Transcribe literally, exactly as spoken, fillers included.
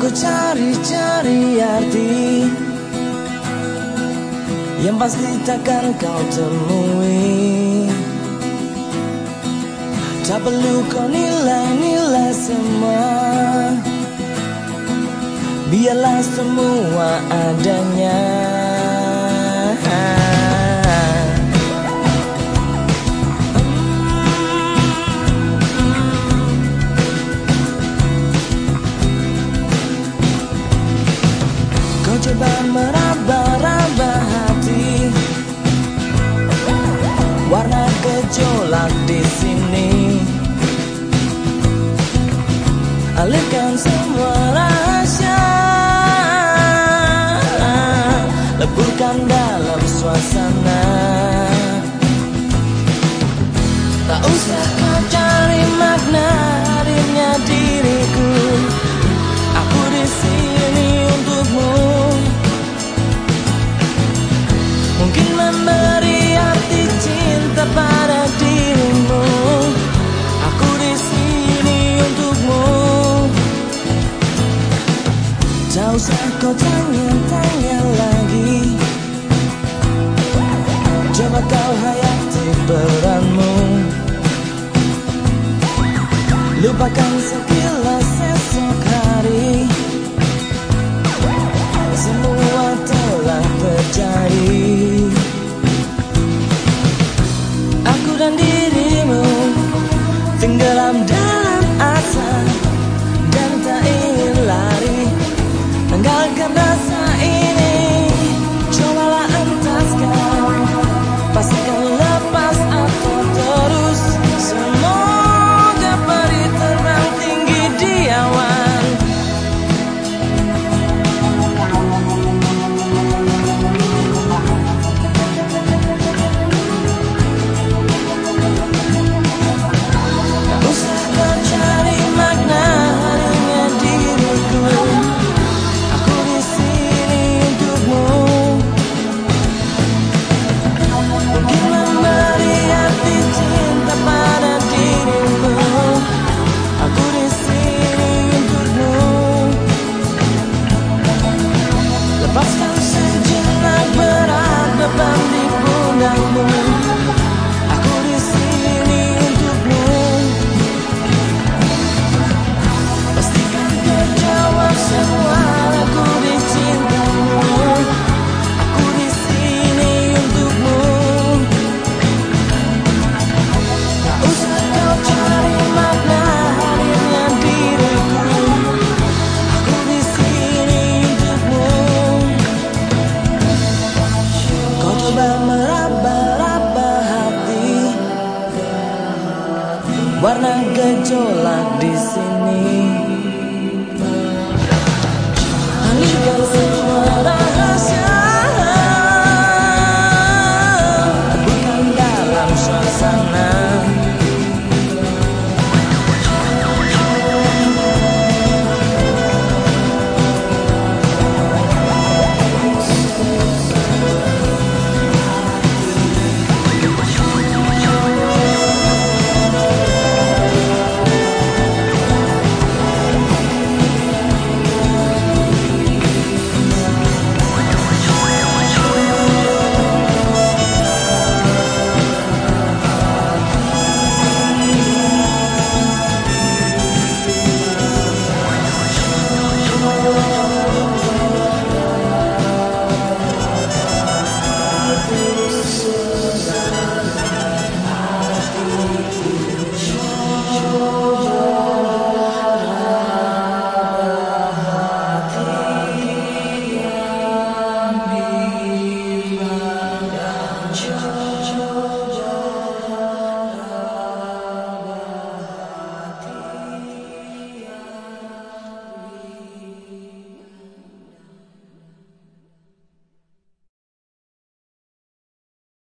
ku cari-cari arti yang pasti takkan kau temui. Tak perlu kau nilai-nilai semua, biarlah semua adanya. Kau coba meraba-raba hati, warna gejolak di sini. Alihkan semua rahasia, leburkan dalam suasana. Tak usah kau cari makna hadirnya diriku, aku di sini untukmu. Mungkin memberi arti cinta pada dirimu, aku di sini untukmu. Tak usah kau tanya-tanya lagi, coba kau hayati peranmu. Lupakan sekilas esok hari, semua telah terjadi. Aku dan dirimu tenggelam dalam asa dan tak ingin lari. Tinggalkan rasa ini, cobalah entaskan, pastikan lepas atau terus. Semoga peri terbang tinggi di awan. Tak usah kau cari makna hadirnya diriku, lepaskan sejenak berat beban di pundakmu. Aku di sini untukmu. Pastikan kau jawab semua lagu di cintamu. Aku di sini untukmu. Tak usah kau cari makna hadirnya diriku, aku di sini untukmu. Kau coba meraba-raba hati, warna gejolak di sini.